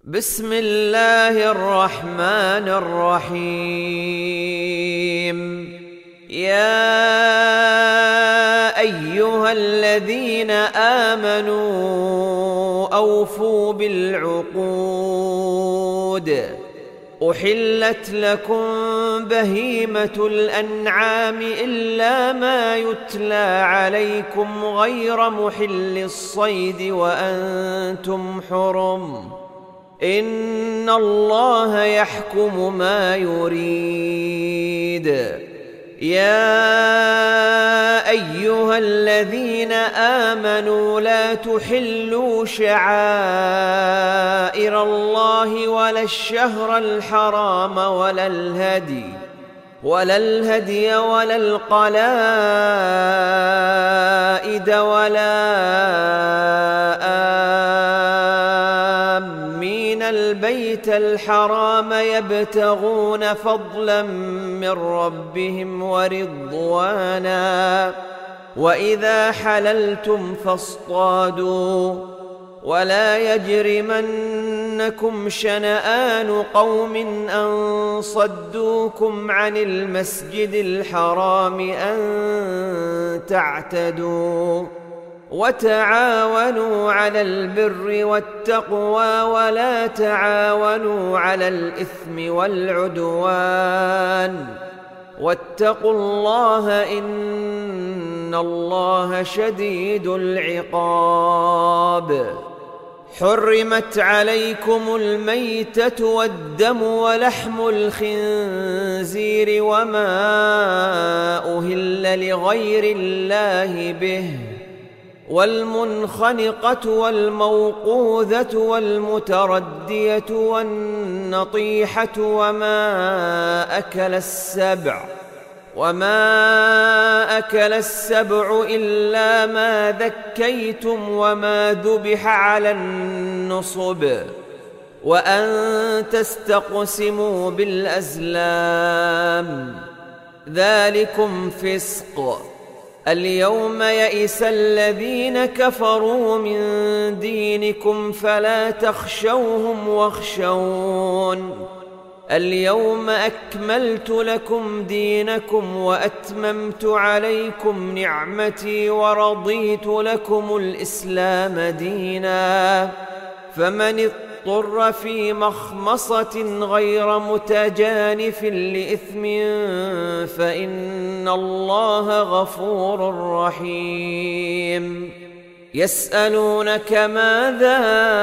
بسم الله الرحمن الرحيم. يا أيها الذين آمنوا أوفوا بالعقود. أحلت لكم بهيمة الأنعام إلا ما يتلى عليكم غير محل الصيد وأنتم حرم. إن الله يحكم ما يريد. يا أيها الذين آمنوا لا تحلوا شعائر الله ولا الشهر الحرام ولا الهدي ولا القلائد ولا آمين البيت الحرام يبتغون فضلا من ربهم ورضوانا. وإذا حللتم فاصطادوا ولا يجرمنكم شنآن قوم أن صدوكم عن المسجد الحرام أن تعتدوا. وتعاونوا على البر والتقوى ولا تعاونوا على الإثم والعدوان. واتقوا الله إن الله شديد العقاب. حرمت عليكم الميتة والدم ولحم الخنزير وما أهل لغير الله به والمنخنقة والموقوذة والمتردية والنطيحة وما أكل السبع إلا ما ذكيتم وما ذبح على النصب وأن تستقسموا بالأزلام ذلكم فسق. اليوم يئس الذين كفروا من دينكم فلا تخشوهم واخشون. اليوم أكملت لكم دينكم وأتممت عليكم نعمتي ورضيت لكم الإسلام دينا. فمن اضطر في مخمصة غير متجانف لإثم فإن الله غفور رحيم. يسألونك ماذا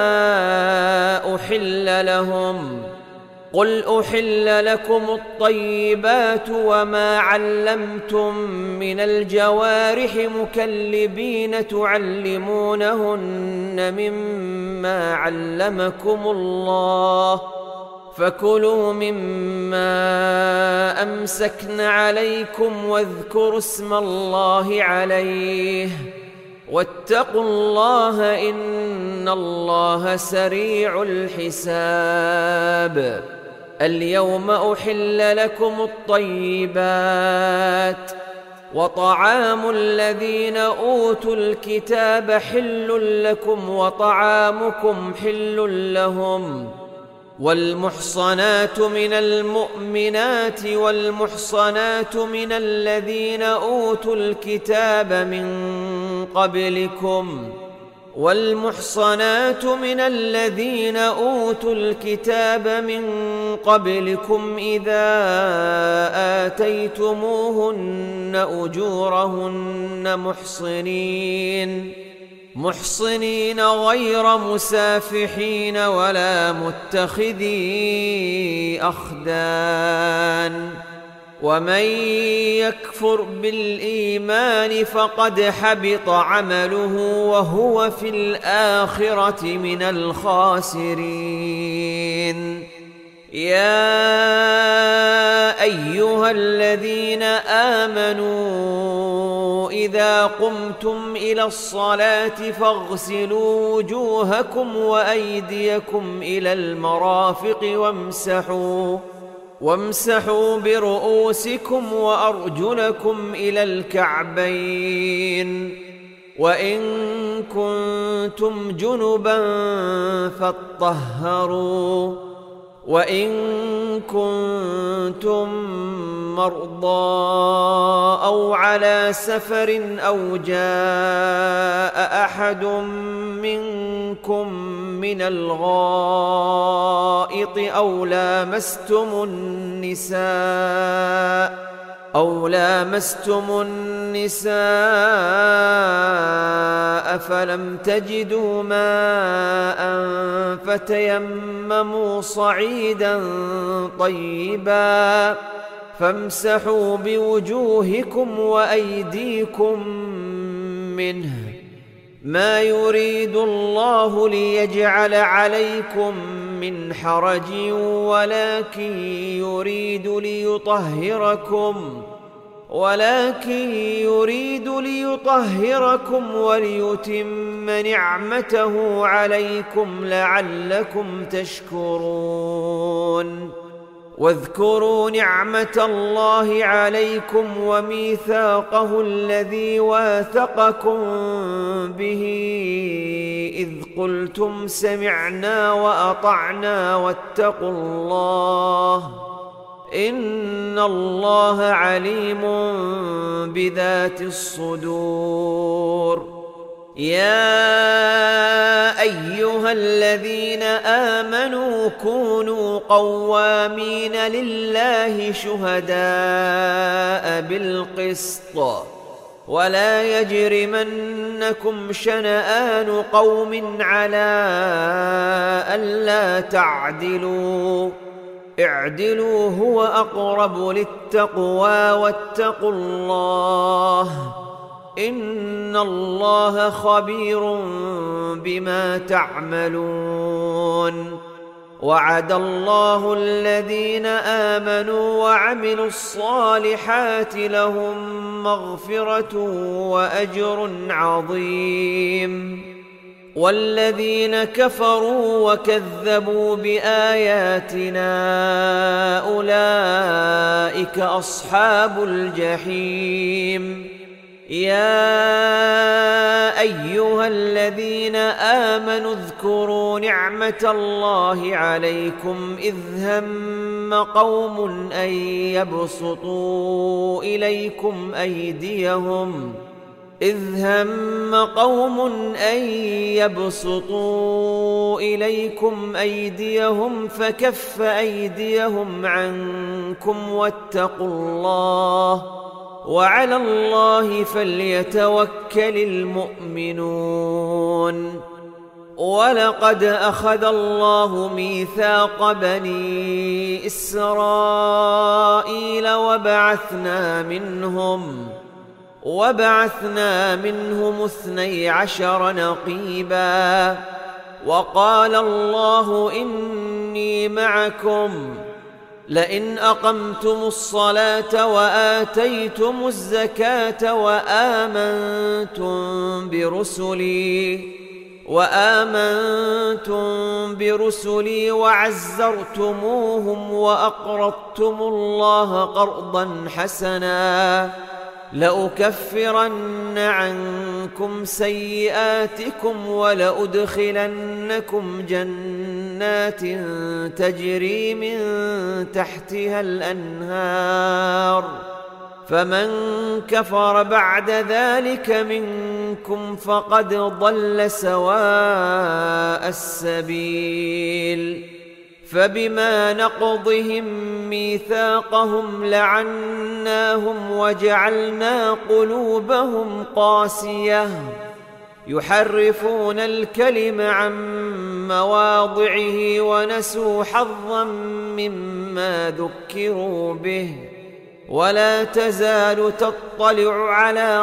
أحل لهم قل أحل لكم الطيبات وما علمتم من الجوارح مكلبين تعلمونهن مما علمكم الله فكلوا مما أمسكن عليكم واذكروا اسم الله عليه واتقوا الله إن الله سريع الحساب. اليوم أحل لكم الطيبات وطعام الذين أوتوا الكتاب حل لكم وطعامكم حل لهم. والمحصنات من المؤمنات والمحصنات من الذين أوتوا الكتاب من قبلكم إذا آتيتموهن أجورهن محصنين غير مسافحين ولا متخذي أخدان. ومن يكفر بالإيمان فقد حبط عمله وهو في الآخرة من الخاسرين. يا أيها الذين آمنوا إذا قمتم إلى الصلاة فاغسلوا وجوهكم وأيديكم إلى المرافق وامسحوا برؤوسكم وأرجلكم إلى الكعبين وإن كنتم جنبا فاطهروا وإن كنتم مرضى أو على سفر أو جاء أحد منكم من الغائط أو لامستم النساء فلم تجدوا ماء فتيمموا صعيدا طيبا فامسحوا بوجوهكم وأيديكم منه ما يريد الله ليجعل عليكم من حرج ولكن يريد ليطهركم وليتم نعمته عليكم لعلكم تشكرون واذكروا نعمة الله عليكم وميثاقه الذي واثقكم به إذ قلتم سمعنا وأطعنا واتقوا الله إن الله عليم بذات الصدور يا أيها الذين آمنوا كونوا قوامين لله شهداء بالقسط ولا يجرمنكم شنآن قوم على ألا تعدلوا اعدلوا هو أقرب للتقوى واتقوا الله إن الله خبير بما تعملون وعد الله الذين آمنوا وعملوا الصالحات لهم مغفرة وأجر عظيم والذين كفروا وكذبوا بآياتنا أولئك أصحاب الجحيم يا أيها الذين آمنوا اذكروا نعمة الله عليكم إذ هم قوم أن يبسطوا إليكم أيديهم فكف أيديهم عنكم واتقوا الله وعلى الله فليتوكل المؤمنون ولقد أخذ الله ميثاق بني إسرائيل وبعثنا منهم 12 نقيبا وقال الله إني معكم لئن أقمتم الصلاة وآتيتم الزكاة وآمنتم برسلي وعزرتموهم وأقرضتم الله قرضا حسنا لأكفرن عنكم سيئاتكم ولأدخلنكم جنات تجري من تحتها الأنهار فمن كفر بعد ذلك منكم فقد ضل سواء السبيل فبما نقضهم ميثاقهم لعناهم وجعلنا قلوبهم قاسية يحرفون الكلم عن مواضعه ونسوا حظا مما ذكروا به ولا تزال تطلع على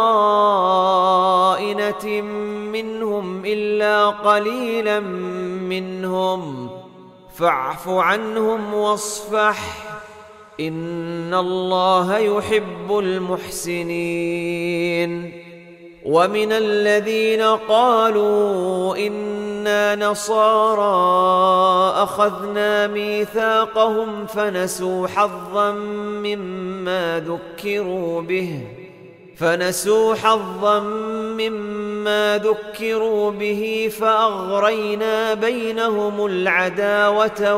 خائنة منهم إلا قليلا منهم فاعف عنهم واصفح إن الله يحب المحسنين ومن الذين قالوا إنا نصارى أخذنا ميثاقهم فنسوا حظا مما ذكروا به فنسوا حظا مما ذكروا به فأغرينا بينهم العداوة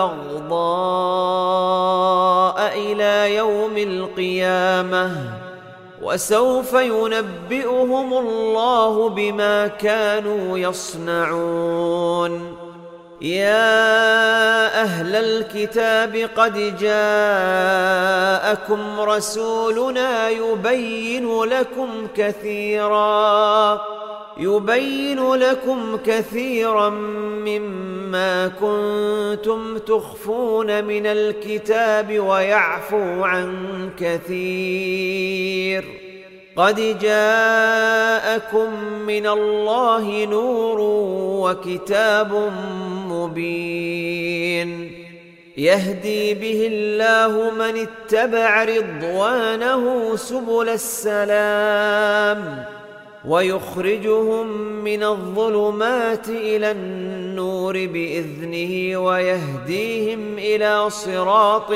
والبغضاء إلى يوم القيامة وسوف ينبئهم الله بما كانوا يصنعون. يا أهل الكتاب قد جاءكم رسولنا يبين لكم كثيرا مما كنتم تخفون من الكتاب ويعفو عن كثير. قد جاءكم من الله نور وكتاب مبين يهدي به الله من اتبع رضوانه سبل السلام ويخرجهم من الظلمات إلى النور بإذنه ويهديهم إلى صراط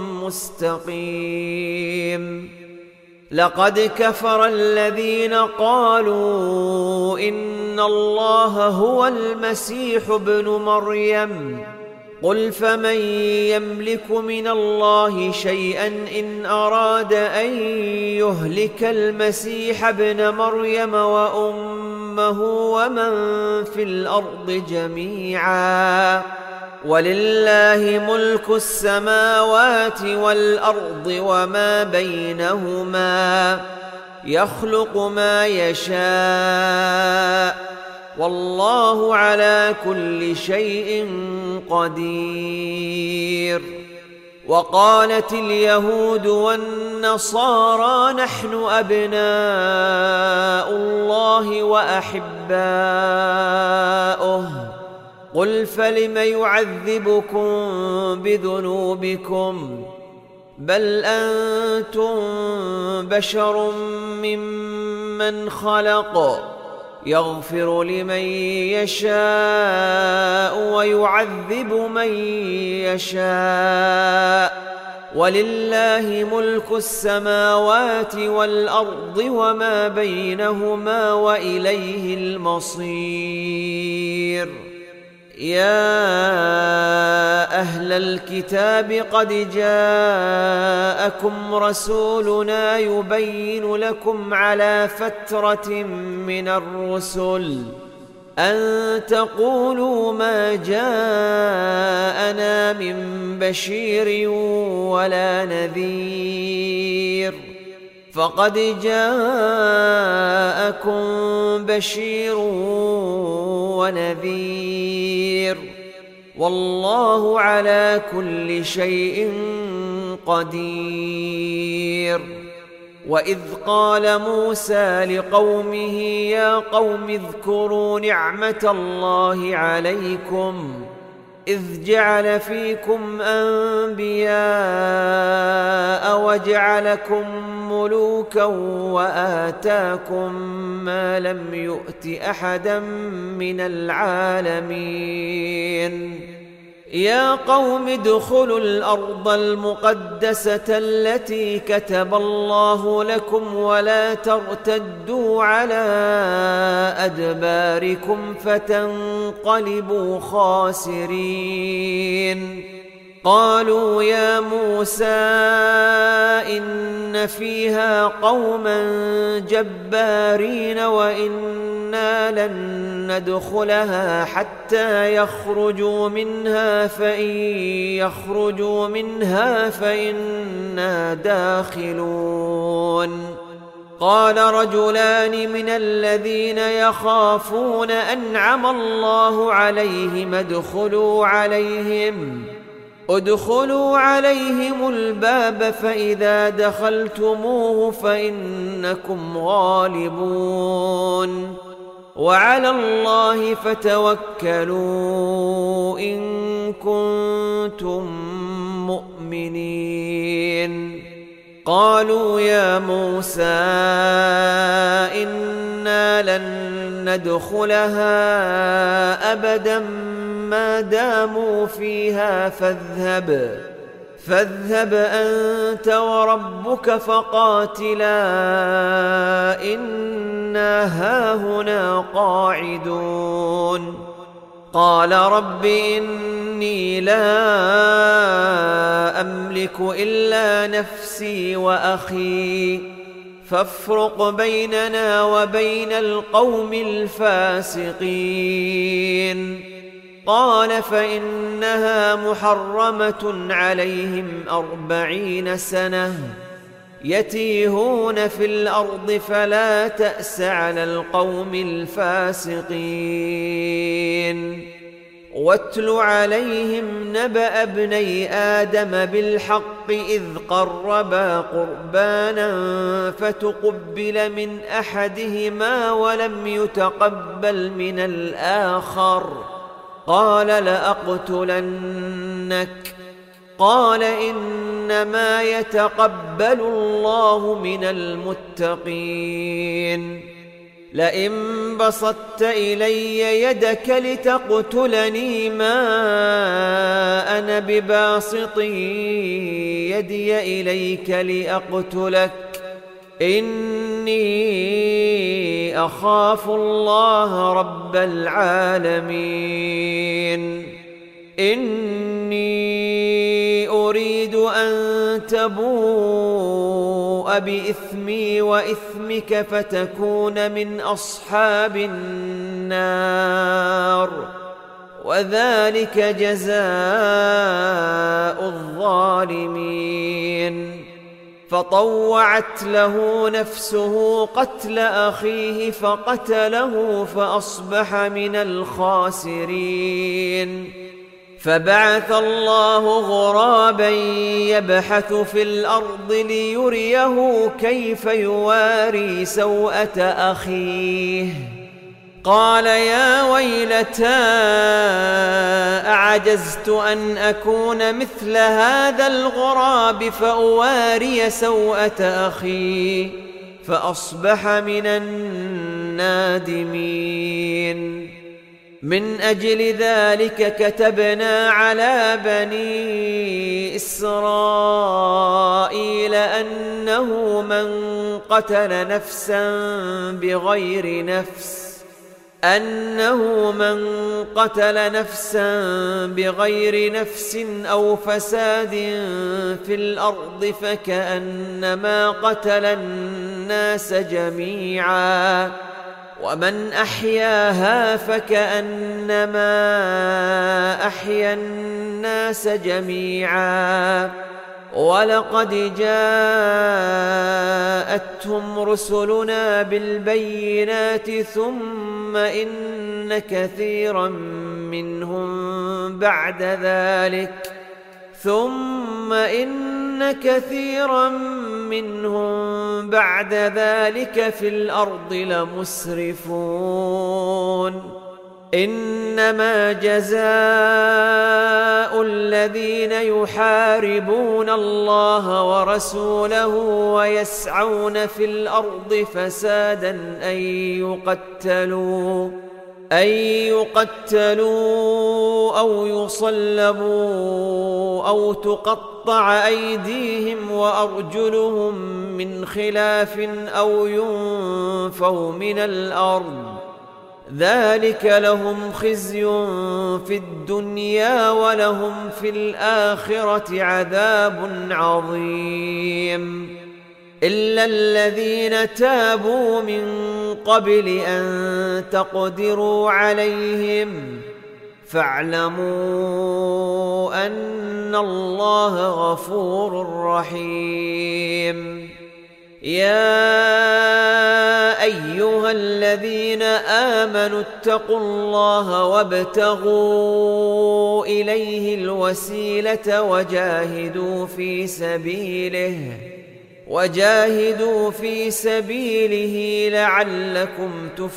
مستقيم. لقد كفر الذين قالوا إن الله هو المسيح ابن مريم قل فمن يملك من الله شيئا إن أراد أن يهلك المسيح ابن مريم وأمه ومن في الأرض جميعا ولله ملك السماوات والأرض وما بينهما يخلق ما يشاء والله على كل شيء قدير. وقالت اليهود والنصارى نحن أبناء الله وأحباؤه قل فلم يعذبكم بذنوبكم بل أنتم بشر ممن خلق يغفر لمن يشاء ويعذب من يشاء ولله ملك السماوات والأرض وما بينهما وإليه المصير. يا أهل الكتاب قد جاءكم رسولنا يبين لكم على فترة من الرسل أن تقولوا ما جاءنا من بشير ولا نذير فقد جاءكم بشير ونذير والله على كل شيء قدير. وإذ قال موسى لقومه يا قوم اذكروا نعمة الله عليكم إذ جعل فيكم أنبياء وجعلكم ملوكا وآتاكم ما لم يؤت أحدا من العالمين. يا قوم ادخلوا الأرض المقدسة التي كتب الله لكم ولا ترتدوا على أدباركم فتنقلبوا خاسرين. قالوا يا موسى إن فيها قوما جبارين وإنا لن ندخلها حتى يخرجوا منها فإن يخرجوا منها فإنا داخلون. قال رجلان من الذين يخافون أنعم الله عليهم ادخلوا عليهم الباب فإذا دخلتموه فإنكم غالبون وعلى الله فتوكلوا إن كنتم مؤمنين. قالوا يا موسى إنا لن ندخلها أبدا ما داموا فيها فاذهب أنت وربك فقاتلا إنا هاهنا قاعدون قال رب إني لا أملك إلا نفسي وأخي فافرق بيننا وبين القوم الفاسقين قال فإنها محرمة عليهم 40 سنة يتيهون في الأرض فلا تأس على القوم الفاسقين واتل عليهم نبأ ابني آدم بالحق إذ قربا قربانا فتقبل من أحدهما ولم يتقبل من الآخر قال لأقتلنك قال إنما يتقبل الله من المتقين لئن بسطت إلي يدك لتقتلني ما أنا بباسط يدي إليك لأقتلك إني أخاف الله رب العالمين إني أريد أن تبوء بإثمي وإثمك فتكون من أصحاب النار وذلك جزاء الظالمين فطوعت له نفسه قتل أخيه فقتله فأصبح من الخاسرين فبعث الله غرابا يبحث في الأرض ليريه كيف يواري سوءة أخيه قال يا ويلتى أعجزت أن أكون مثل هذا الغراب فأواري سوءة أخي فأصبح من النادمين من أجل ذلك كتبنا على بني إسرائيل أنه من قتل نفسا بغير نفس أو فساد في الأرض فكأنما قتل الناس جميعا ومن أحياها فكأنما أحيا الناس جميعا ولقد جاءتهم رسلنا بالبينات ثم إن كثيرا منهم بعد ذلك في الأرض لمسرفون إنما جزاء الذين يحاربون الله ورسوله ويسعون في الأرض فسادا أن يقتلوا أو يصلبوا أو تقطع أيديهم وأرجلهم من خلاف أو ينفوا من الأرض ذلك لهم خزي في الدنيا ولهم في الآخرة عذاب عظيم إلا الذين تابوا من قبل أن تقدروا عليهم فاعلموا أن الله غفور رحيم يا أيها الذين آمنوا اتقوا الله وابتغوا إليه الوسيلة وجاهدوا في سبيله لعلكم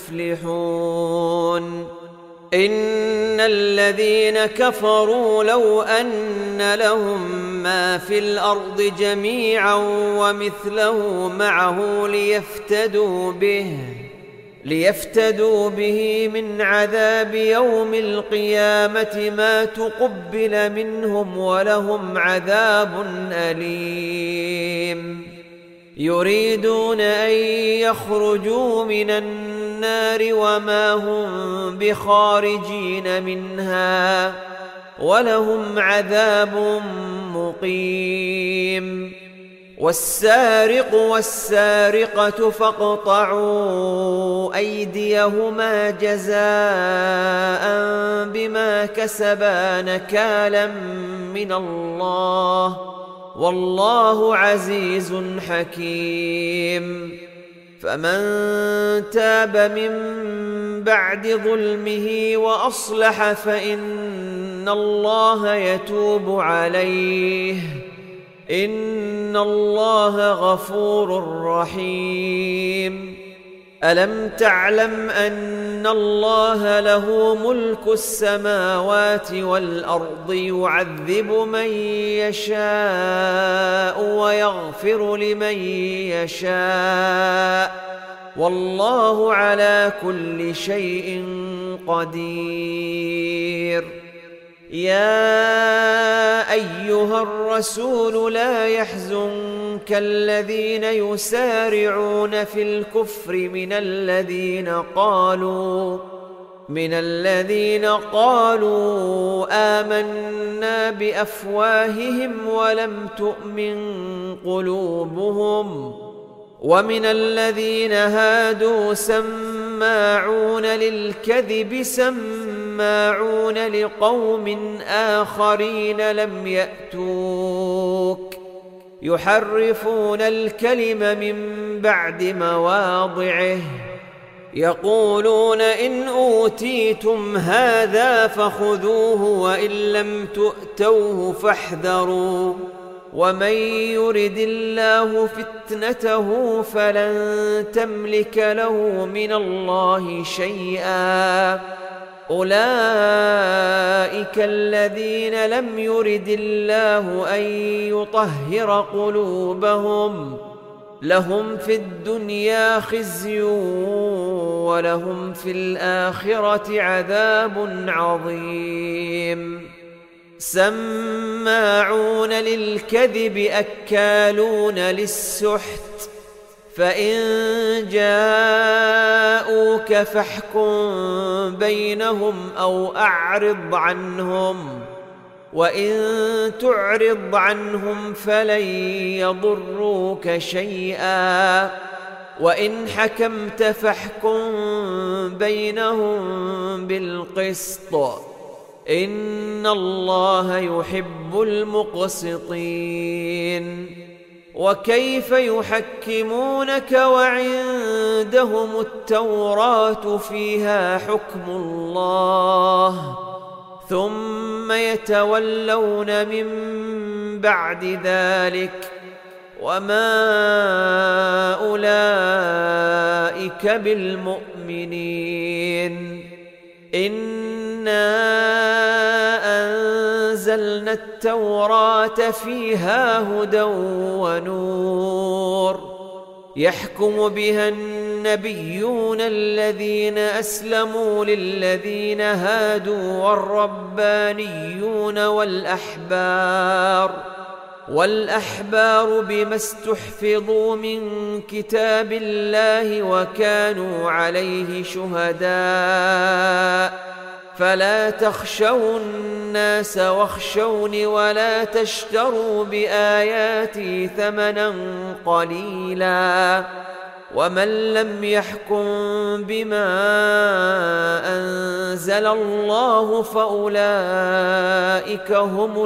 تفلحون إن الذين كفروا لو أن لهم ما في الأرض جميعا ومثله معه ليفتدوا به من عذاب يوم القيامة ما تقبل منهم ولهم عذاب أليم. يريدون أن يخرجوا من النار وما هم بخارجين منها ولهم عذاب مقيم. والسارق والسارقة فاقطعوا أيديهما جزاء بما كسبا نكالا من الله والله عزيز حكيم. فمن تاب من بعد ظلمه وأصلح فإن الله يتوب عليه إن الله غفور رحيم. ألم تعلم أن الله له ملك السماوات والأرض يعذب من يشاء ويغفر لمن يشاء والله على كل شيء قدير. يا أيها الرسول لا يحزنك الذين يسارعون في الكفر من الذين قالوا آمنا بأفواههم ولم تؤمن قلوبهم ومن الذين هادوا سماعون للكذب سماعون لقوم آخرين لم يأتوك يحرفون الكلم من بعد مواضعه يقولون إن أوتيتم هذا فخذوه وإن لم تؤتوه فاحذروا ومن يرد الله فتنته فلن تملك له من الله شيئا. أولئك الذين لم يرد الله أن يطهر قلوبهم لهم في الدنيا خزي ولهم في الآخرة عذاب عظيم. سماعون للكذب أكالون للسحت فإن جاءوك فاحكم بينهم أو أعرض عنهم وإن تعرض عنهم فلن يضروك شيئا وإن حكمت فاحكم بينهم بالقسط إن الله يحب المقسطين. وكيف يحكمونك وعندهم التوراة فيها حكم الله ثم يتولون من بعد ذلك وما أولئك بالمؤمنين. إنا أنزلنا التوراة فيها هدى ونور يحكم بها النبيون الذين أسلموا للذين هادوا والربانيون والأحبار بما استحفظوا من كتاب الله وكانوا عليه شهداء فلا تخشوا الناس واخشوني ولا تشتروا بآياتي ثمنا قليلا ومن لم يحكم بما أنزل الله فأولئك هم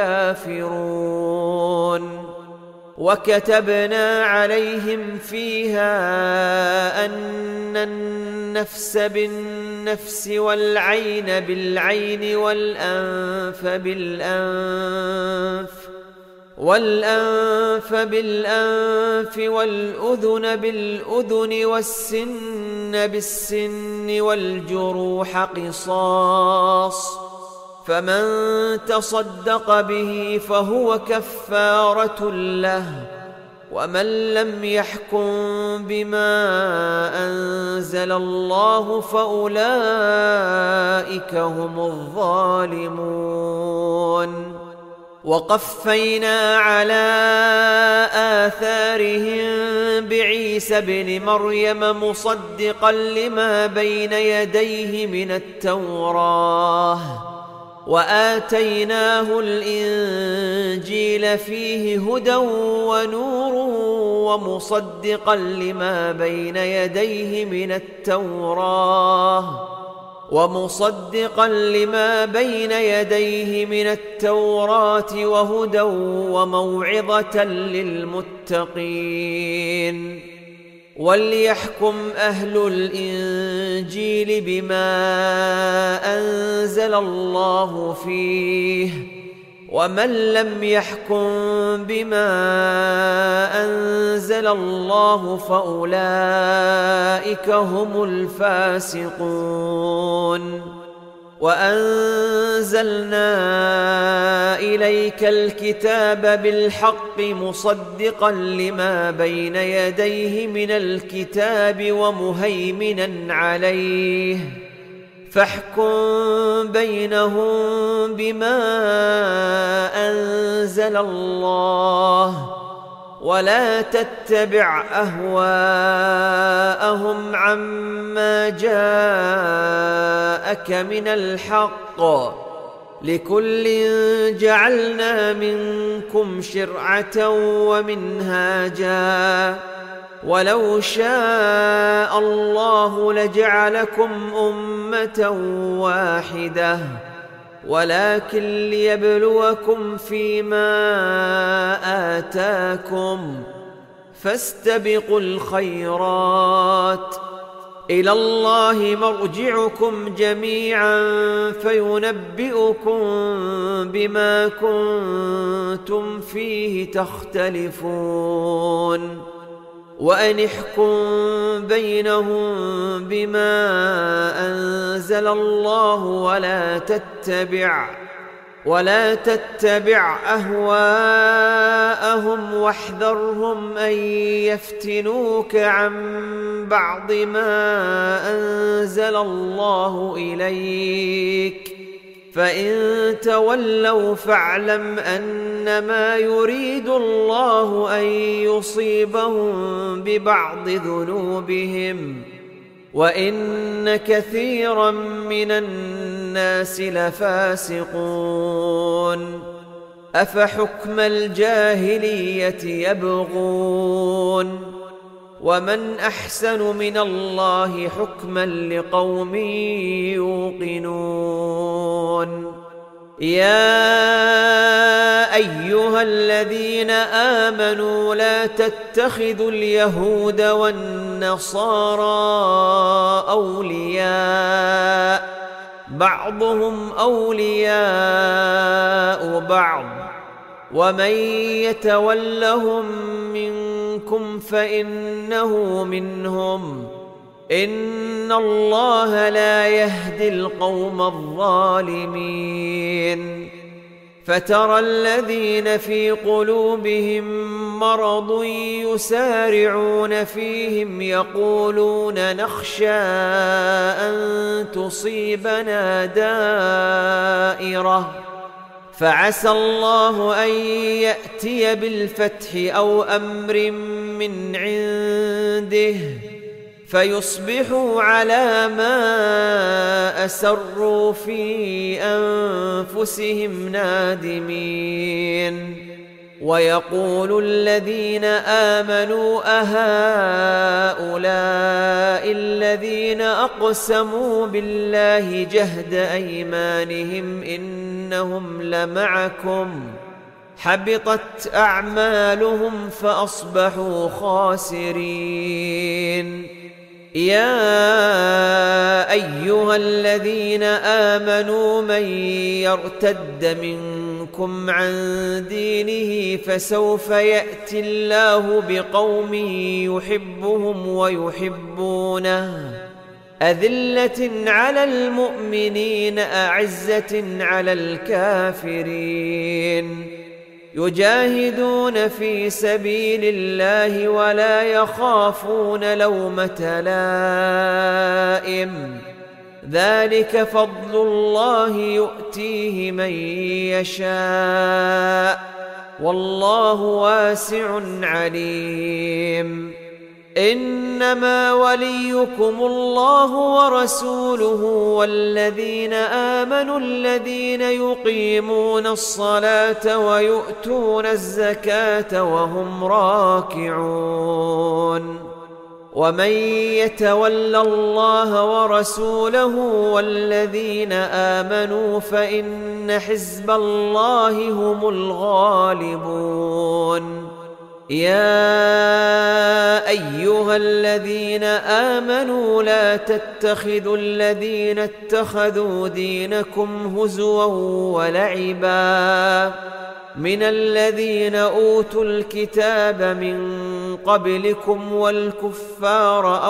الكافرون. وكتبنا عليهم فيها أن النفس بالنفس والعين بالعين والأنف بالأنف والأذن بالأذن والسن بالسن والجروح قصاص فمن تصدق به فهو كفارة له ومن لم يحكم بما أنزل الله فأولئك هم الظالمون. وقفينا على آثارهم بعيسى ابن مريم مصدقا لما بين يديه من التوراة، وآتيناه الإنجيل فيه هدى ونور ومصدقا لما بين يديه من التوراة وهدى وموعظة للمتقين. وليحكم أهل الإنجيل بما أنزل الله فيه، ومن لم يحكم بما أنزل الله فأولئك هم الفاسقون. وأنزلنا إليك الكتاب بالحق مصدقا لما بين يديه من الكتاب ومهيمنا عليه، فاحكم بينهم بما أنزل الله، ولا تتبع أهواءهم عما جاءك من الحق، لكل جعلنا منكم شرعة ومنهاجا، ولو شاء الله لجعلكم أمة واحدة، ولكن ليبلوكم فيما آتاكم، فاستبقوا الخيرات، إلى الله مرجعكم جميعا فينبئكم بما كنتم فيه تختلفون. وأن احكم بينهم بما أنزل الله، ولا تتبع أهواءهم، واحذرهم أن يفتنوك عن بعض ما أنزل الله إليك، فإن تولوا فاعلم أنما يريد الله أن يصيبهم ببعض ذنوبهم، وإن كثيرا من الناس لفاسقون. أفحكم الجاهلية يبغون، ومن أحسن من الله حكما لقوم يوقنون. يا أيها الذين آمنوا لا تتخذوا اليهود والنصارى أولياء، بعضهم أولياء بعض، ومن يتولهم منكم فإنه منهم، إن الله لا يهدي القوم الظالمين. فترى الذين في قلوبهم مرض يسارعون فيهم يقولون نخشى أن تصيبنا دائرة، فعسى الله أن يأتي بالفتح أو أمر من عنده فيصبحوا على ما أسروا في أنفسهم نادمين. ويقول الذين آمنوا أهؤلاء الذين أقسموا بالله جهد أيمانهم إنهم لمعكم، حبطت أعمالهم فأصبحوا خاسرين. يا أيها الذين آمنوا من يرتد منكم عن دينه فسوف يأتي الله بقوم يحبهم ويحبونه، أذلة على المؤمنين أعزة على الكافرين، يجاهدون في سبيل الله ولا يخافون لومة لائم ذلك فضل الله يؤتيه من يشاء والله واسع عليم إنما وليكم الله ورسوله والذين آمنوا الذين يقيمون الصلاة ويؤتون الزكاة وهم راكعون ومن يتول الله ورسوله والذين آمنوا فإن حزب الله هم الغالبون يا أيها الذين آمنوا لا تتخذوا الذين اتخذوا دينكم هزوا ولعبا من الذين أوتوا الكتاب من قبلكم والكفار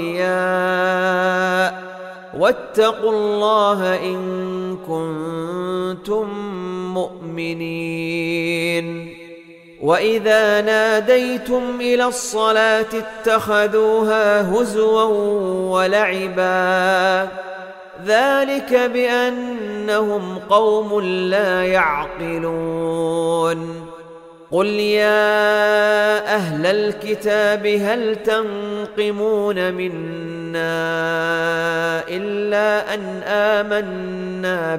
أولياء واتقوا الله إن كنتم مؤمنين وإذا ناديتم إلى الصلاة اتخذوها هزوا ولعبا ذلك بأنهم قوم لا يعقلون قل يا أهل الكتاب هل تنقمون منا إلا أن آمنا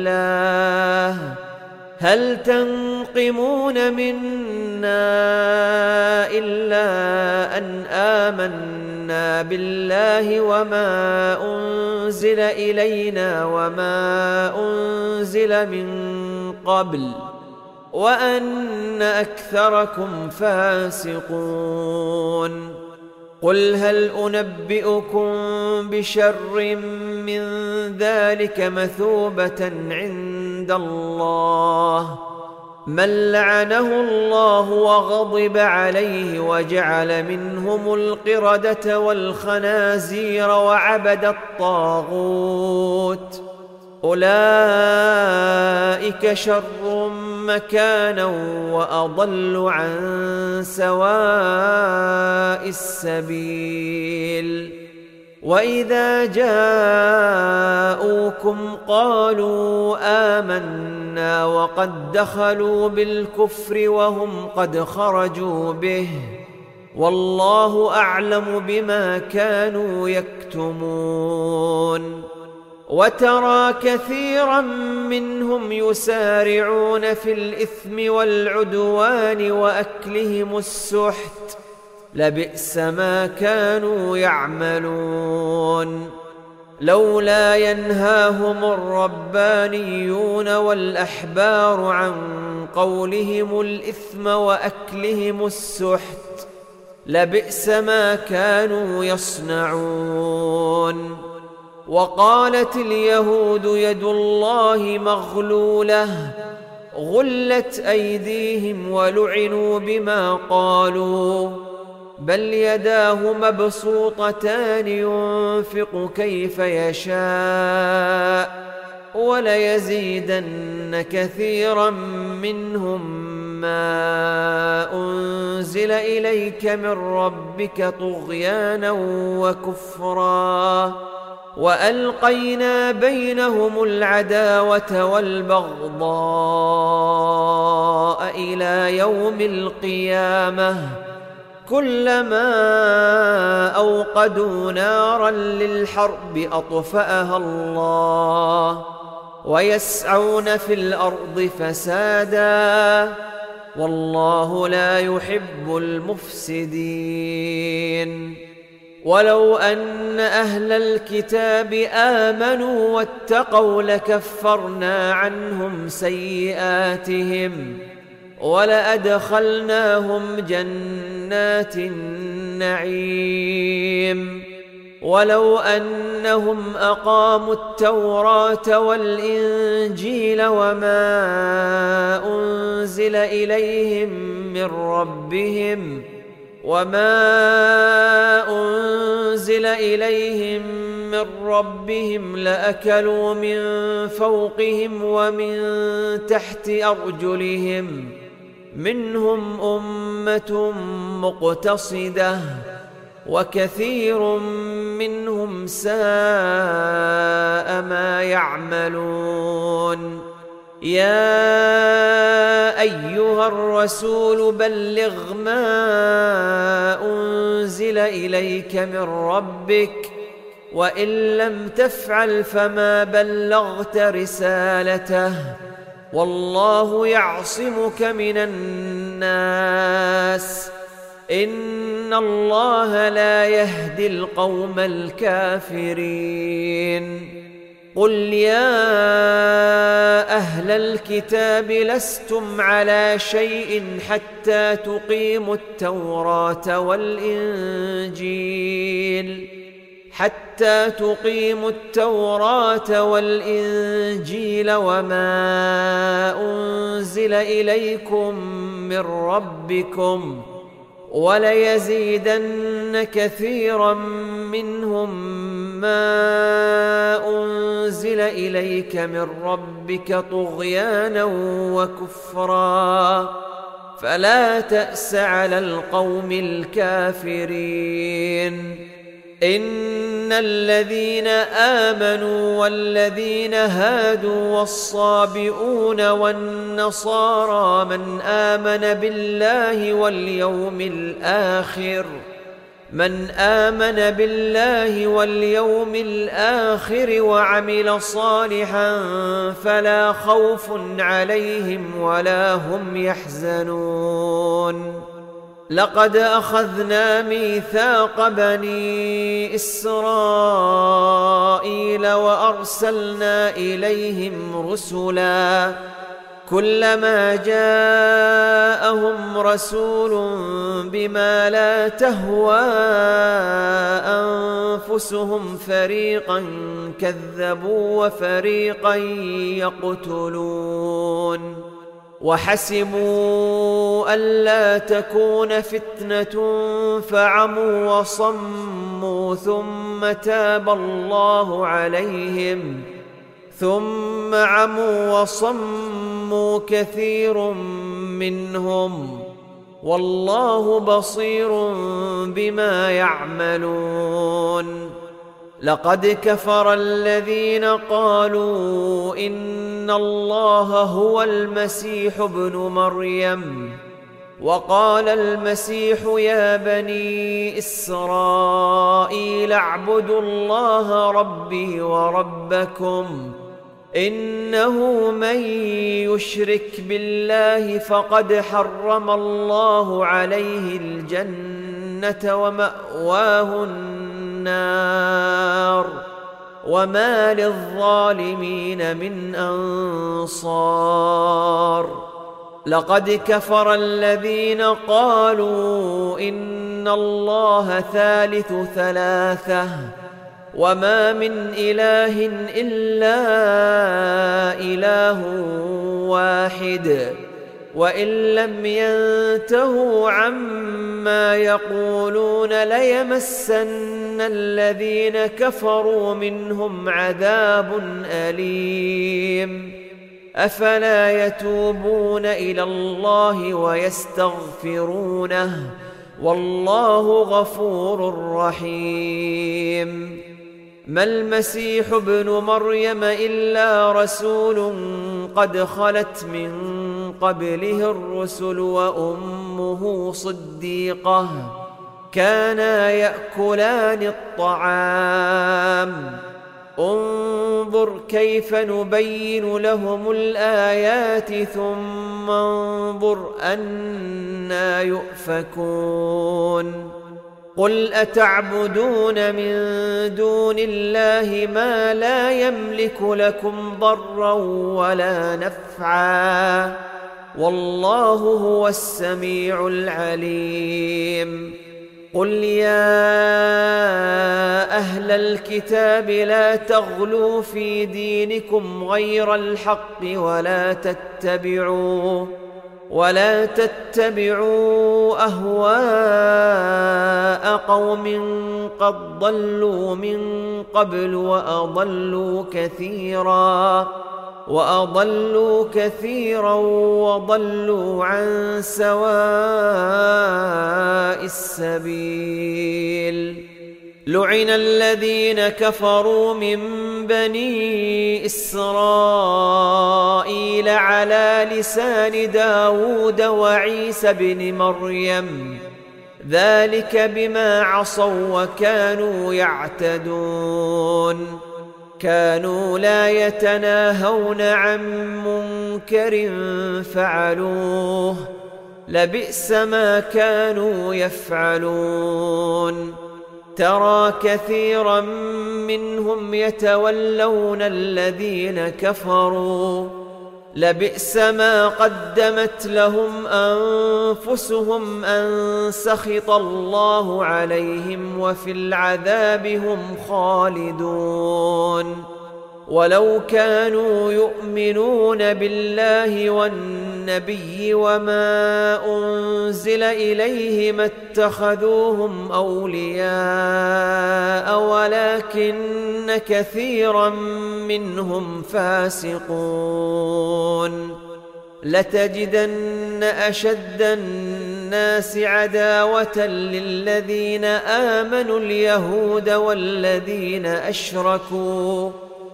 بالله وما أنزل إلينا وما أنزل من قبل وأن أكثركم فاسقون قل هل أنبئكم بشر من ذلك مثوبة عند الله من لعنه الله وغضب عليه وجعل منهم القردة والخنازير وعبد الطاغوت أولئك شر مكانا وأضل عن سواء السبيل وإذا جاءوكم قالوا آمنا وقد دخلوا بالكفر وهم قد خرجوا به والله أعلم بما كانوا يكتمون وترى كثيرا منهم يسارعون في الإثم والعدوان وأكلهم السحت لبئس ما كانوا يعملون لولا ينهاهم الربانيون والأحبار عن قولهم الإثم وأكلهم السحت لبئس ما كانوا يصنعون وقالت اليهود يد الله مغلولة غلت أيديهم ولعنوا بما قالوا بل يداه مبسوطتان ينفق كيف يشاء وليزيدن كثيرا منهم ما أنزل إليك من ربك طغيانا وكفرا وألقينا بينهم العداوة والبغضاء إلى يوم القيامة كلما أوقدوا نارا للحرب أطفأها الله ويسعون في الأرض فسادا والله لا يحب المفسدين ولو أن أهل الكتاب آمنوا واتقوا لكفرنا عنهم سيئاتهم ولأدخلناهم جنات النعيم ولو أنهم أقاموا التوراة والإنجيل وما أنزل إليهم من ربهم لأكلوا من فوقهم ومن تحت أرجلهم منهم أمة مقتصدة وكثير منهم ساء ما يعملون. يا أيها الرسول بلغ ما أنزل إليك من ربك، وإن لم تفعل فما بلغت رسالته، والله يعصمك من الناس، إن الله لا يهدي القوم الكافرين. قل يا أهل الكتاب لستم على شيء حتى تقيموا التوراة والإنجيل وما أنزل إليكم من ربكم، وليزيدن كثيرا منهم ما أنزل إليك من ربك طغيانا وكفرا، فلا تأس على القوم الكافرين. إن الذين آمنوا والذين هادوا والصابئون والنصارى من آمن بالله واليوم الآخر وعمل صالحا فلا خوف عليهم ولا هم يحزنون. لقد أخذنا ميثاق بني إسرائيل وأرسلنا إليهم رسلا، كلما جاءهم رسول بما لا تهوى أنفسهم فريقا كذبوا وفريقا يقتلون. وحسبوا ألا تكون فتنة فعموا وصموا ثم عموا وصموا كثير منهم، والله بصير بما يعملون. لقد كفر الذين قالوا إن الله هو المسيح ابن مريم، وقال المسيح يا بني إسرائيل اعبدوا الله ربي وربكم، إنه من يشرك بالله فقد حرم الله عليه الجنة ومأواه النار وما للظالمين من أنصار. لقد كفر الذين قالوا إن الله ثالث ثلاثة وما من إله إلا إله واحد، وإن لم ينتهوا عما يقولون ليمسن الذين كفروا منهم عذاب أليم. أفلا يتوبون إلى الله ويستغفرونه والله غفور رحيم. ما المسيح ابن مريم إلا رسول قد خلت من قبله الرسل وأمه صديقة كانا يأكلان الطعام. انظر كيف نبين لهم الآيات ثم انظر أنى يؤفكون. قل أتعبدون من دون الله ما لا يملك لكم ضرا ولا نفعا والله هو السميع العليم. قل يا أهل الكتاب لا تغلوا في دينكم غير الحق ولا تتبعوا أهواء قوم قد ضلوا من قبل وأضلوا كثيرا وأضلوا كثيرا وضلوا عن سواء السبيل. لعن الذين كفروا من بني إسرائيل على لسان داود وعيسى بن مريم، ذلك بما عصوا وكانوا يعتدون. كانوا لا يتناهون عن منكر فعلوه، لبئس ما كانوا يفعلون. ترى كثيرا منهم يتولون الذين كفروا، لبئس ما قدمت لهم أنفسهم أن سخط الله عليهم وفي العذاب هم خالدون. ولو كانوا يؤمنون بالله والنبي وما أنزل إليه ما اتخذوهم أولياء ولكن كثيرا منهم فاسقون. لتجدن أشد الناس عداوة للذين آمنوا اليهود والذين أشركوا،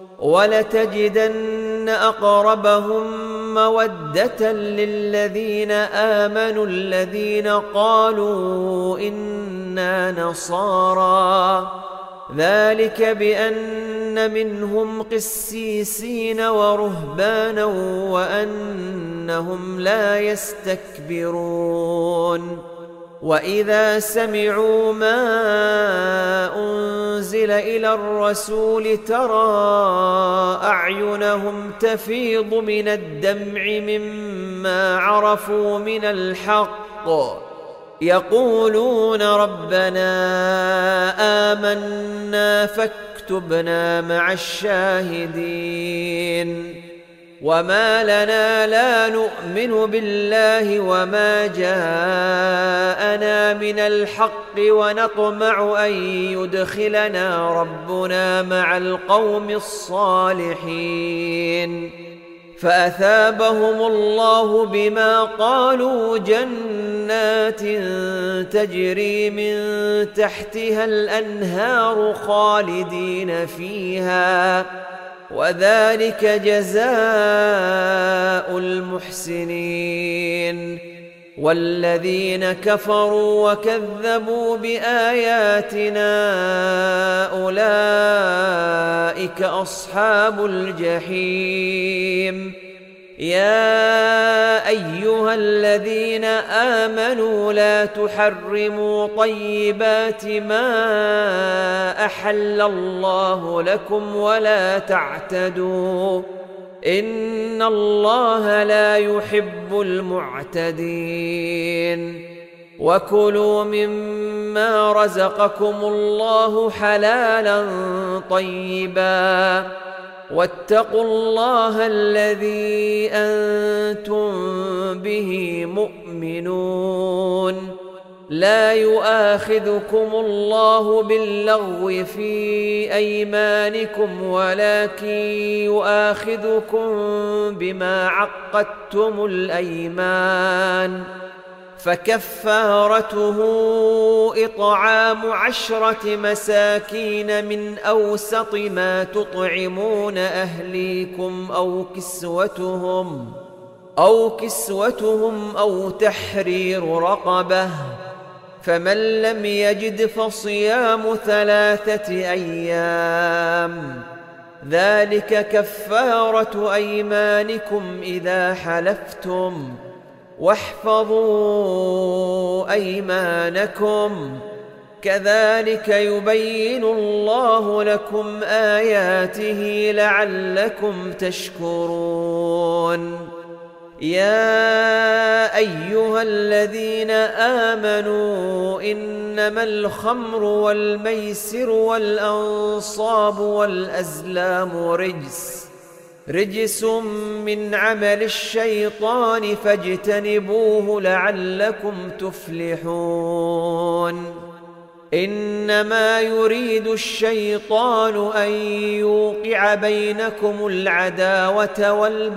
ولتجدن أقربهم مودة للذين آمنوا الذين قالوا إنا نصارى، ذلك بأن منهم قسيسين ورهبانا وأنهم لا يستكبرون. وإذا سمعوا ما أنزل إلى الرسول ترى أعينهم تفيض من الدمع مما عرفوا من الحق، يقولون ربنا آمنا فاكتبنا مع الشاهدين. وما لنا لا نؤمن بالله وما جاءنا من الحق ونطمع أن يدخلنا ربنا مع القوم الصالحين. فأثابهم الله بما قالوا جنات تجري من تحتها الأنهار خالدين فيها، وذلك جزاء المحسنين. والذين كفروا وكذبوا بآياتنا أولئك أصحاب الجحيم. يا أيها الذين آمنوا لا تحرموا طيبات ما أحل الله لكم ولا تعتدوا، إن الله لا يحب المعتدين. وكلوا مما رزقكم الله حلالا طيبا، واتقوا الله الذي أنتم به مؤمنون. لا يؤاخذكم الله باللغو في أيمانكم ولكن يؤاخذكم بما عقدتم الأيمان، فكفارته إطعام 10 مساكين من أوسط ما تطعمون أهليكم أو كسوتهم أو تحرير رقبة، فمن لم يجد فصيام 3 أيام، ذلك كفارة أيمانكم إذا حلفتم، واحفظوا أيمانكم، كذلك يبين الله لكم آياته لعلكم تشكرون. يا أيها الذين آمنوا إنما الخمر والميسر والأنصاب والأزلام رجس من عمل الشيطان فاجتنبوه لعلكم تفلحون. إنما يريد الشيطان أن يوقع بينكم العداوة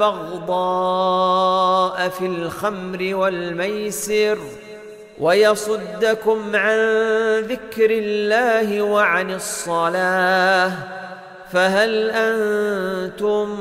والبغضاء في الخمر والميسر ويصدكم عن ذكر الله وعن الصلاة فهل أنتم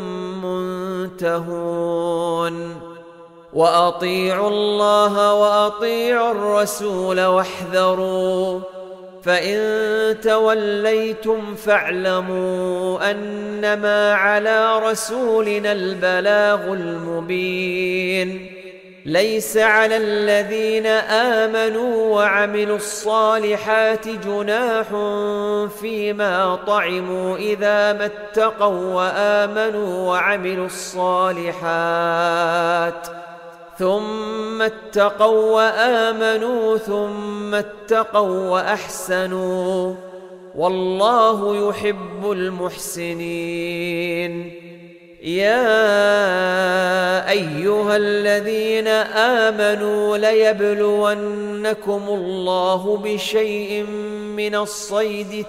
منتهون وأطيعوا الله وأطيعوا الرسول واحذروا فإن توليتم فاعلموا أنما على رسولنا البلاغ المبين ليس على الذين آمنوا وعملوا الصالحات جناح فيما طعموا إذا ما اتقوا وآمنوا وعملوا الصالحات ثم اتقوا وآمنوا ثم اتقوا وأحسنوا والله يحب المحسنين يا أيها الذين آمنوا ليبلونكم الله بشيء من الصيد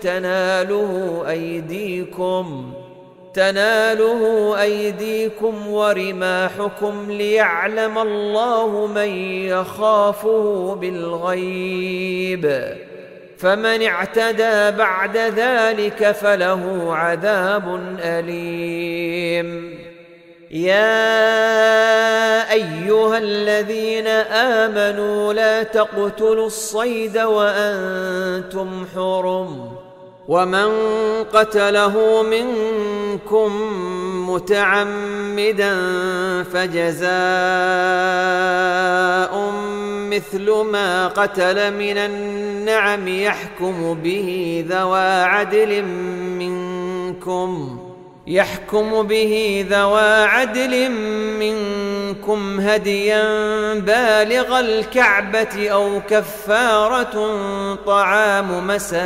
تناله أيديكم ورماحكم ليعلم الله من يخافه بالغيب فمن اعتدى بعد ذلك فله عذاب أليم يا أيها الذين آمنوا لا تقتلوا الصيد وأنتم حرم ومن قتله منكم متعمدا فجزاء مثل ما قتل من النعم يحكم به ذوى عدل منكم هديا بالغ الكعبة أو كفارة طعام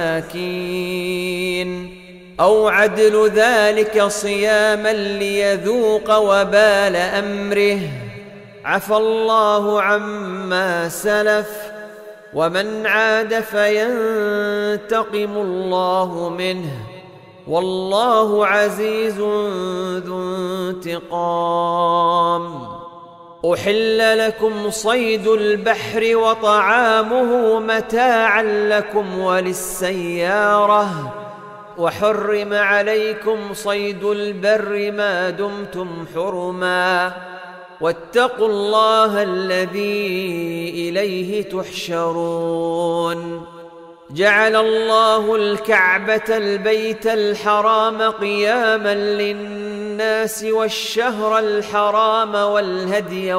مساكين أو عدل ذلك صياما ليذوق وبال أمره عفى الله عما سلف ومن عاد فينتقم الله منه والله عزيز ذو انتقام أحل لكم صيد البحر وطعامه متاعا لكم وللسيارة وحرم عليكم صيد البر ما دمتم حرما واتقوا الله الذي إليه تحشرون جعل الله الكعبة البيت الحرام قياما للناس والشهر الحرام والهدي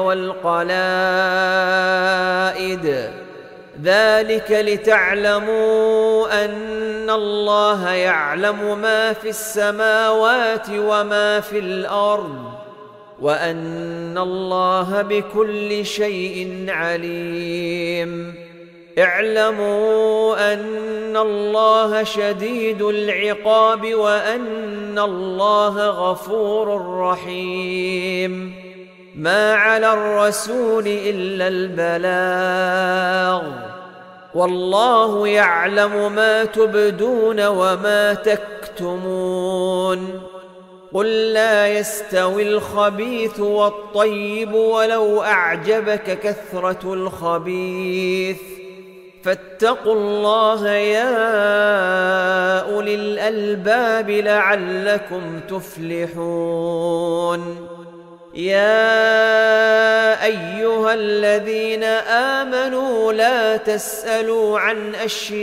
والقلائد ذلك لتعلموا أن الله يعلم ما في السماوات وما في الأرض وأن الله بكل شيء عليم اعلموا أن الله شديد العقاب وأن الله غفور رحيم ما على الرسول إلا البلاغ والله يعلم ما تبدون وما تكتمون قل لا يستوي الخبيث والطيب ولو أعجبك كثرة الخبيث فاتقوا الله يا أولي الألباب لعلكم تفلحون يا أيها الذين آمنوا لا تسألوا عن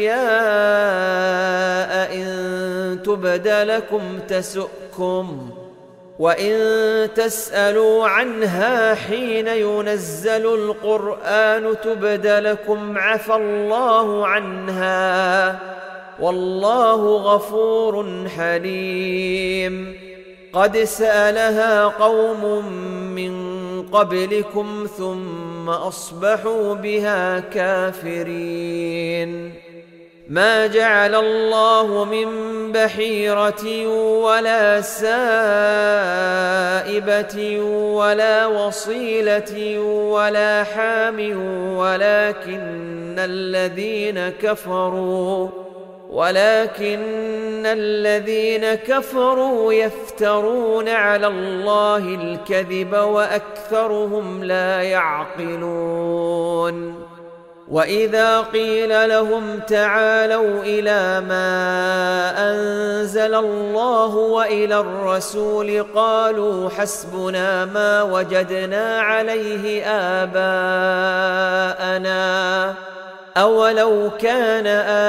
أشياء إن تبد لكم تسؤكم وإن تسألوا عنها حين ينزل القرآن تبد لكم عفى الله عنها والله غفور حليم قد سألها قوم من قبلكم ثم أصبحوا بها كافرين ما جعل الله من بحيرة ولا سائبة ولا وصيلة ولا حام ولكن الذين كفروا يفترون على الله الكذب وأكثرهم لا يعقلون. وإذا قيل لهم تعالوا إلى ما أنزل الله وإلى الرسول قالوا حسبنا ما وجدنا عليه آباءنا أولو كان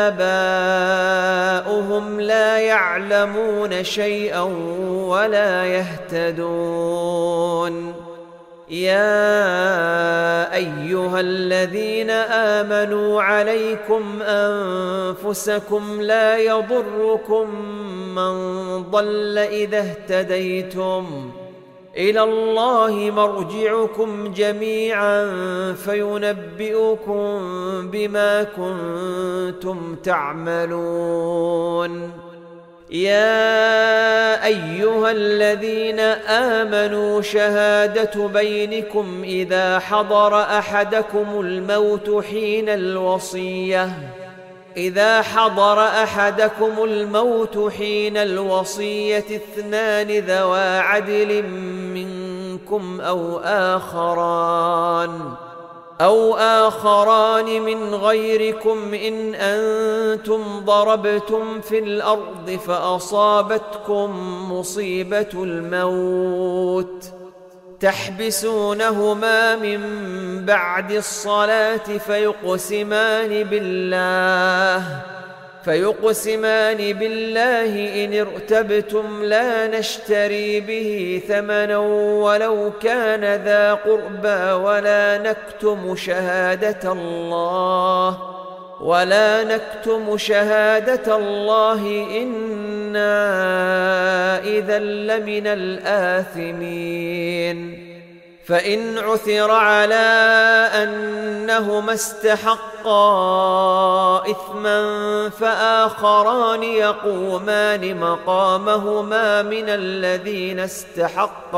آباؤهم لا يعلمون شيئا ولا يهتدون. يا أيها الذين آمنوا عليكم أنفسكم لا يضركم من ضل إذا اهتديتم إلى الله مرجعكم جميعا فينبئكم بما كنتم تعملون. يا أيها الذين آمنوا شهادة بينكم إذا حضر أحدكم الموت حين الوصية اثنان ذوا عدل منكم أو آخران من غيركم إن أنتم ضربتم في الأرض فأصابتكم مصيبة الموت تحبسونهما من بعد الصلاة فيقسمان بالله إن ارتبتم لا نشتري به ثمنا ولو كان ذا قربى ولا نكتم شهادة الله إنا إذا لمن الآثمين. فإن عثر على أنهما استحقا إثما فآخران يقومان مقامهما من الذين استحق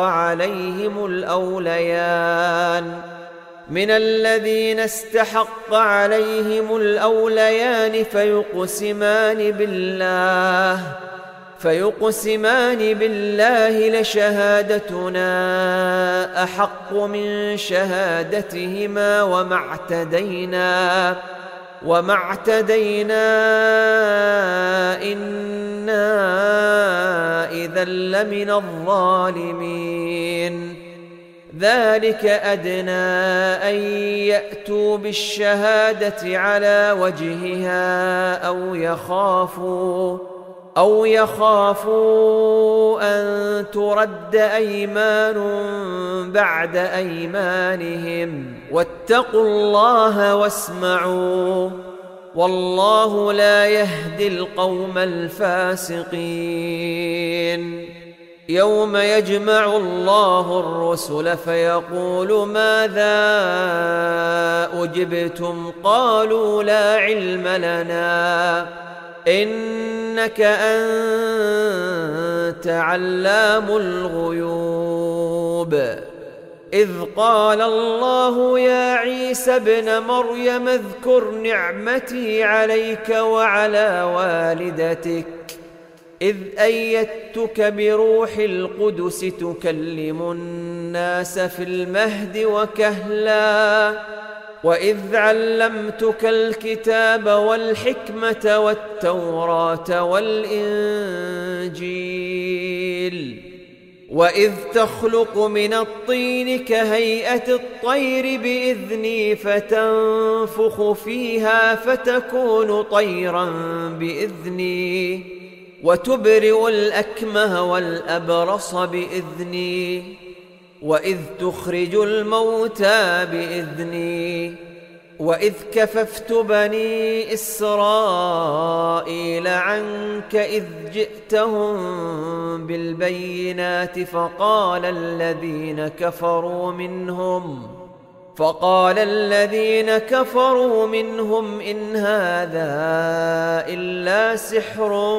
عليهم الأوليان فيقسمان بالله لشهادتنا أحق من شهادتهما وما اعتدينا إنا إذا لمن الظالمين. ذلك أدنى أن يأتوا بالشهادة على وجهها أو يخافوا أن ترد أيمان بعد أيمانهم واتقوا الله واسمعوا والله لا يهدي القوم الفاسقين. يوم يجمع الله الرسل فيقول ماذا أجبتم قالوا لا علم لنا إنك أنت علام الغيوب. إذ قال الله يا عيسى ابن مريم اذكر نعمتي عليك وعلى والدتك إذ أيدتك بروح القدس تكلم الناس في المهد وكهلا وإذ علمتك الكتاب والحكمة والتوراة والإنجيل وإذ تخلق من الطين كهيئة الطير بإذني فتنفخ فيها فتكون طيرا بإذني وتبرئ الأكمه والأبرص بإذني وإذ تخرج الموتى بإذني وإذ كففت بني إسرائيل عنك إذ جئتهم بالبينات فقال الذين كفروا منهم إن هذا إلا سحر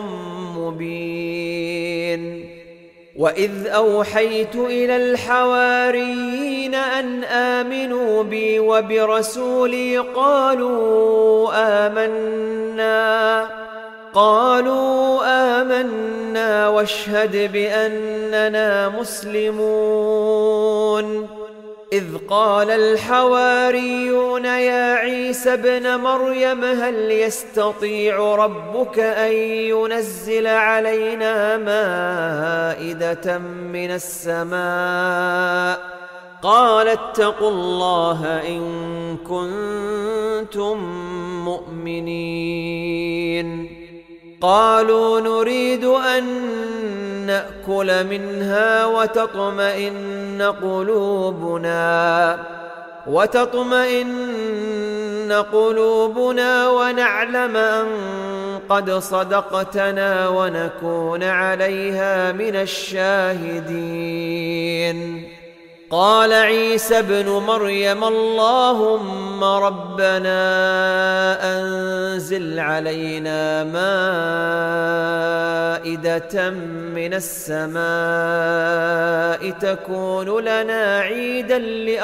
مبين. وإذ أوحيت إلى الحواريين أن آمنوا بي وبرسولي قالوا آمنا واشهد بأننا مسلمون. إذ قال الحواريون يا عيسى ابن مريم هل يستطيع ربك أن ينزل علينا مائدة من السماء؟ قال اتقوا الله إن كنتم مؤمنين. قالوا نريد أن نأكل منها وتطمئن قلوبنا ونعلم أن قد صدقتنا ونكون عليها من الشاهدين. قال عيسى ابن مريم اللهم ربنا أنزل علينا مائدة من السماء تكون لنا عيدا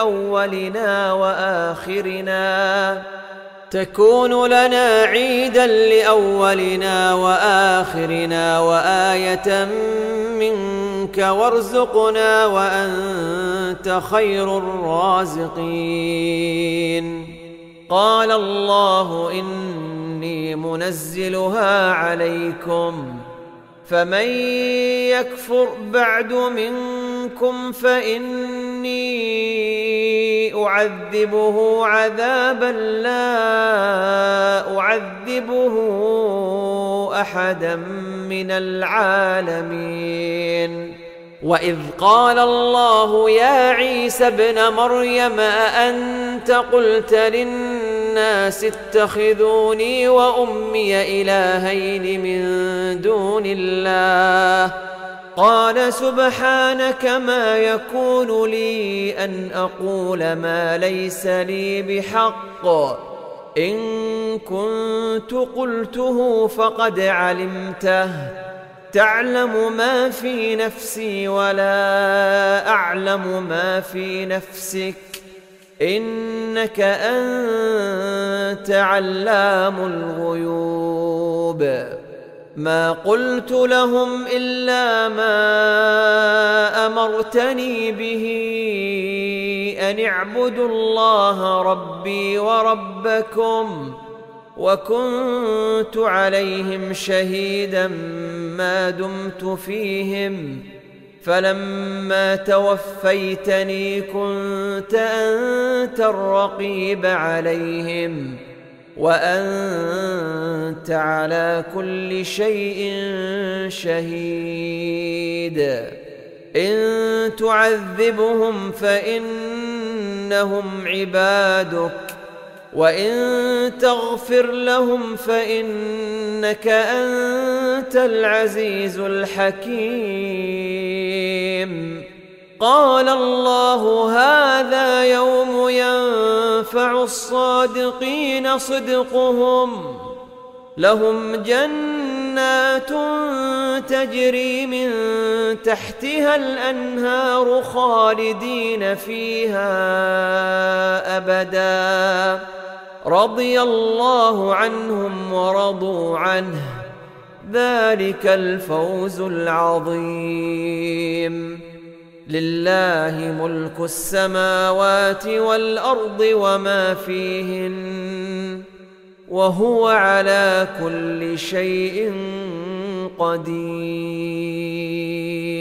لأولنا وآخرنا وآية منك وارزقنا وأنت خير الرازقين. قال الله إني منزلها عليكم فمن يكفر بعد منكم فإني أعذبه عذابا لا أعذبه أحدا من العالمين. وإذ قال الله يا عيسى ابن مريم أأنت قلت للناس اتخذوني وأمي إلهين من دون الله؟ قال سبحانك ما يكون لي أن أقول ما ليس لي بحق، إن كنت قلته فقد علمته، تعلم ما في نفسي ولا أعلم ما في نفسك، إنك أنت علام الغيوب. ما قلت لهم إلا ما أمرتني به أن اعبدوا الله ربي وربكم، وكنت عليهم شهيدا ما دمت فيهم، فلما توفيتني كنت أنت الرقيب عليهم، وأنت على كل شيء شهيد. إن تعذبهم فإنهم عبادك، وإن تغفر لهم فإنك أنت العزيز الحكيم. قال الله هذا يوم ينفع الصادقين صدقهم، لهم جنات تجري من تحتها الأنهار خالدين فيها أبدا، رضي الله عنهم ورضوا عنه، ذلك الفوز العظيم. لله ملك السماوات والأرض وما فيهن، وهو على كل شيء قدير.